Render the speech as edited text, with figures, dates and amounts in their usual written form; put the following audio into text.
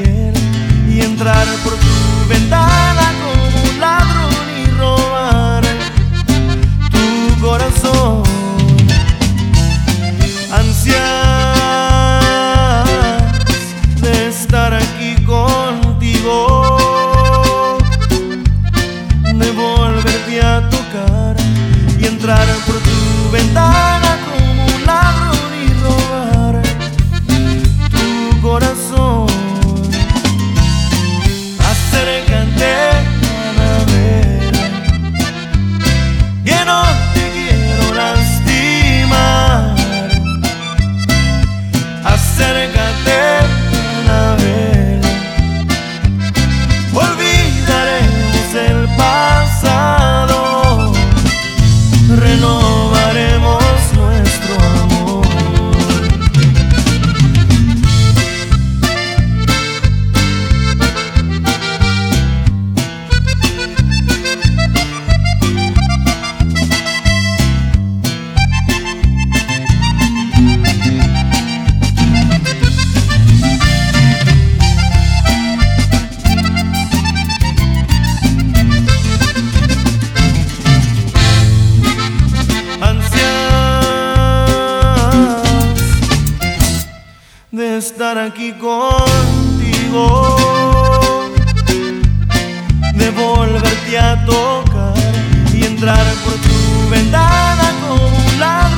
piel y entrar por tu ventana como un ladrón y robar tu corazón. Ansias de estar aquí contigo, de volverte a tocar y entrar por tu ventana como un ladrón y robar tu corazón. Acércate para ver que no te quiero lastimar. Acércate para ver, olvidaremos el pasado, renovaremos nuestro amor. De estar aquí contigo, de volverte a tocar y entrar por tu ventana como un ladrón.